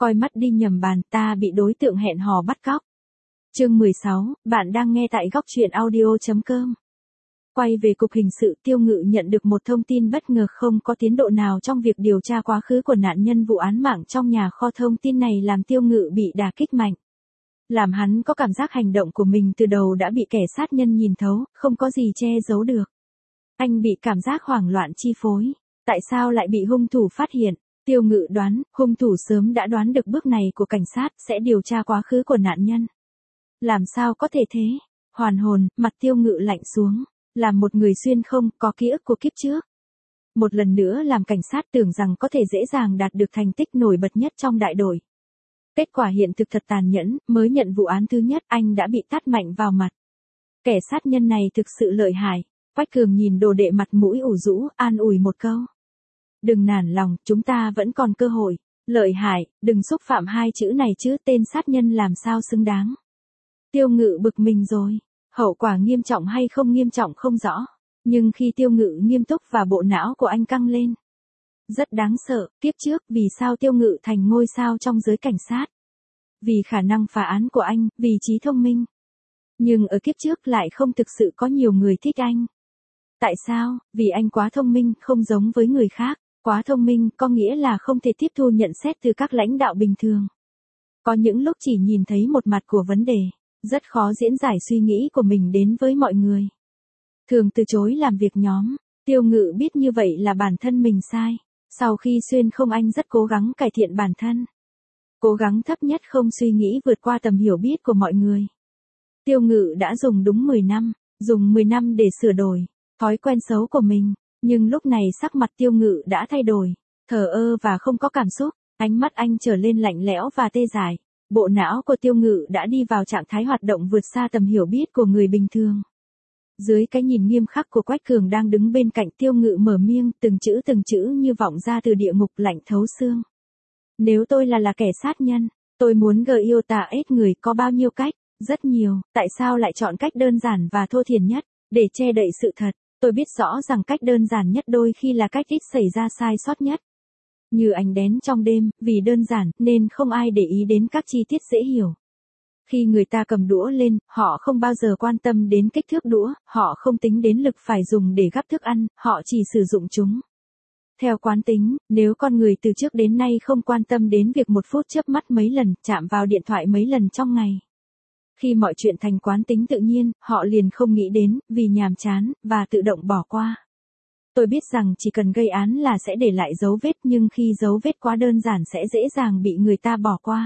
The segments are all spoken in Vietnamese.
Coi mắt đi nhầm bàn, ta bị đối tượng hẹn hò bắt cóc. Chương 16, bạn đang nghe tại góc truyện audio.com. Quay về cục hình sự, Tiêu Ngự nhận được một thông tin bất ngờ không có tiến độ nào trong việc điều tra quá khứ của nạn nhân vụ án mạng trong nhà kho. Thông tin này làm Tiêu Ngự bị đả kích mạnh. Làm hắn có cảm giác hành động của mình từ đầu đã bị kẻ sát nhân nhìn thấu, không có gì che giấu được. Anh bị cảm giác hoảng loạn chi phối. Tại sao lại bị hung thủ phát hiện? Tiêu Ngự đoán, hung thủ sớm đã đoán được bước này của cảnh sát sẽ điều tra quá khứ của nạn nhân. Làm sao có thể thế? Hoàn hồn, mặt Tiêu Ngự lạnh xuống. Là một người xuyên không có ký ức của kiếp trước. Một lần nữa làm cảnh sát tưởng rằng có thể dễ dàng đạt được thành tích nổi bật nhất trong đại đội. Kết quả hiện thực thật tàn nhẫn, mới nhận vụ án thứ nhất anh đã bị tát mạnh vào mặt. Kẻ sát nhân này thực sự lợi hại. Quách Cường nhìn đồ đệ mặt mũi ủ rũ, an ủi một câu. Đừng nản lòng, chúng ta vẫn còn cơ hội. Lợi hại, đừng xúc phạm hai chữ này chứ, tên sát nhân làm sao xứng đáng. Tiêu Ngự bực mình rồi. Hậu quả nghiêm trọng hay không nghiêm trọng không rõ. Nhưng khi Tiêu Ngự nghiêm túc và bộ não của anh căng lên. Rất đáng sợ, kiếp trước vì sao Tiêu Ngự thành ngôi sao trong giới cảnh sát. Vì khả năng phá án của anh, vì trí thông minh. Nhưng ở kiếp trước lại không thực sự có nhiều người thích anh. Tại sao? Vì anh quá thông minh, không giống với người khác. Quá thông minh có nghĩa là không thể tiếp thu nhận xét từ các lãnh đạo bình thường. Có những lúc chỉ nhìn thấy một mặt của vấn đề. Rất khó diễn giải suy nghĩ của mình đến với mọi người. Thường từ chối làm việc nhóm. Tiêu Ngự biết như vậy là bản thân mình sai. Sau khi xuyên không anh rất cố gắng cải thiện bản thân. Cố gắng thấp nhất không suy nghĩ vượt qua tầm hiểu biết của mọi người. Tiêu Ngự đã dùng đúng 10 năm. Dùng 10 năm để sửa đổi thói quen xấu của mình. Nhưng lúc này sắc mặt Tiêu Ngự đã thay đổi. Thờ ơ và không có cảm xúc. Ánh mắt anh trở lên lạnh lẽo và tê dại. Bộ não của Tiêu Ngự đã đi vào trạng thái hoạt động vượt xa tầm hiểu biết của người bình thường. Dưới cái nhìn nghiêm khắc của Quách Cường đang đứng bên cạnh, Tiêu Ngự mở miệng, từng chữ như vọng ra từ địa ngục lạnh thấu xương. Nếu tôi là kẻ sát nhân, tôi muốn yêu tà ết người có bao nhiêu cách, rất nhiều, tại sao lại chọn cách đơn giản và thô thiển nhất, để che đậy sự thật, tôi biết rõ rằng cách đơn giản nhất đôi khi là cách ít xảy ra sai sót nhất. Như ánh đèn trong đêm, vì đơn giản, nên không ai để ý đến các chi tiết dễ hiểu. Khi người ta cầm đũa lên, họ không bao giờ quan tâm đến kích thước đũa, họ không tính đến lực phải dùng để gắp thức ăn, họ chỉ sử dụng chúng. Theo quán tính, nếu con người từ trước đến nay không quan tâm đến việc một phút chớp mắt mấy lần, chạm vào điện thoại mấy lần trong ngày. Khi mọi chuyện thành quán tính tự nhiên, họ liền không nghĩ đến, vì nhàm chán, và tự động bỏ qua. Tôi biết rằng chỉ cần gây án là sẽ để lại dấu vết, nhưng khi dấu vết quá đơn giản sẽ dễ dàng bị người ta bỏ qua.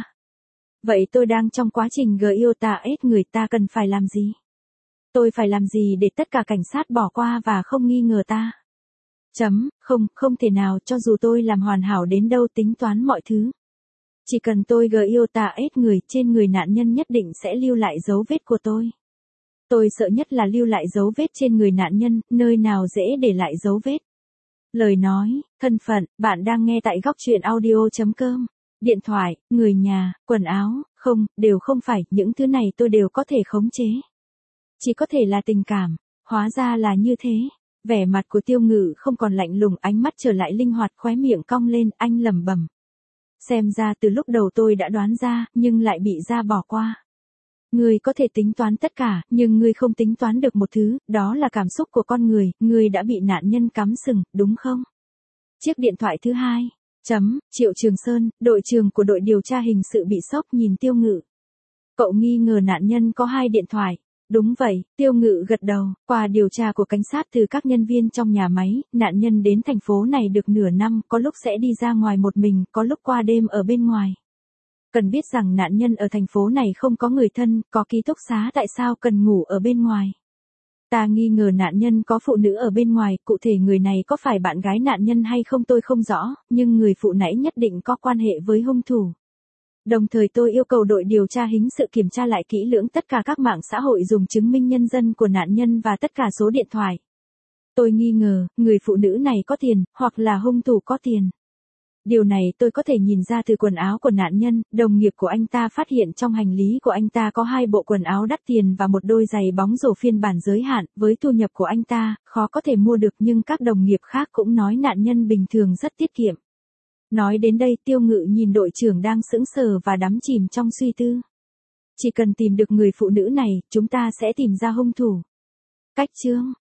Vậy tôi đang trong quá trình yêu tà ết người, ta cần phải làm gì? Tôi phải làm gì để tất cả cảnh sát bỏ qua và không nghi ngờ ta? Không thể nào, cho dù tôi làm hoàn hảo đến đâu, tính toán mọi thứ. Chỉ cần tôi yêu tà ết người, trên người nạn nhân nhất định sẽ lưu lại dấu vết của tôi. Tôi sợ nhất là lưu lại dấu vết trên người nạn nhân, nơi nào dễ để lại dấu vết. Lời nói, thân phận, bạn đang nghe tại góc truyện audio.com. Điện thoại, người nhà, quần áo, đều không phải, những thứ này tôi đều có thể khống chế. Chỉ có thể là tình cảm, hóa ra là như thế. Vẻ mặt của Tiêu Ngự không còn lạnh lùng, ánh mắt trở lại linh hoạt, khóe miệng cong lên, anh lẩm bẩm. Xem ra từ lúc đầu tôi đã đoán ra, nhưng lại bị ra bỏ qua. Ngươi có thể tính toán tất cả, nhưng ngươi không tính toán được một thứ, đó là cảm xúc của con người, ngươi đã bị nạn nhân cắm sừng, đúng không? Chiếc điện thoại thứ hai. Triệu Trường Sơn, đội trưởng của đội điều tra hình sự bị sốc nhìn Tiêu Ngự. Cậu nghi ngờ nạn nhân có 2 điện thoại. Đúng vậy, Tiêu Ngự gật đầu, qua điều tra của cảnh sát từ các nhân viên trong nhà máy, nạn nhân đến thành phố này được nửa năm, có lúc sẽ đi ra ngoài một mình, có lúc qua đêm ở bên ngoài. Cần biết rằng nạn nhân ở thành phố này không có người thân, có ký túc xá, tại sao cần ngủ ở bên ngoài? Ta nghi ngờ nạn nhân có phụ nữ ở bên ngoài, cụ thể người này có phải bạn gái nạn nhân hay không tôi không rõ, nhưng người phụ nãy nhất định có quan hệ với hung thủ. Đồng thời tôi yêu cầu đội điều tra hình sự kiểm tra lại kỹ lưỡng tất cả các mạng xã hội dùng chứng minh nhân dân của nạn nhân và tất cả số điện thoại. Tôi nghi ngờ, người phụ nữ này có tiền, hoặc là hung thủ có tiền. Điều này tôi có thể nhìn ra từ quần áo của nạn nhân, đồng nghiệp của anh ta phát hiện trong hành lý của anh ta có 2 bộ quần áo đắt tiền và một đôi giày bóng rổ phiên bản giới hạn, với thu nhập của anh ta, khó có thể mua được, nhưng các đồng nghiệp khác cũng nói nạn nhân bình thường rất tiết kiệm. Nói đến đây Tiêu Ngự nhìn đội trưởng đang sững sờ và đắm chìm trong suy tư. Chỉ cần tìm được người phụ nữ này, chúng ta sẽ tìm ra hung thủ. Cách chương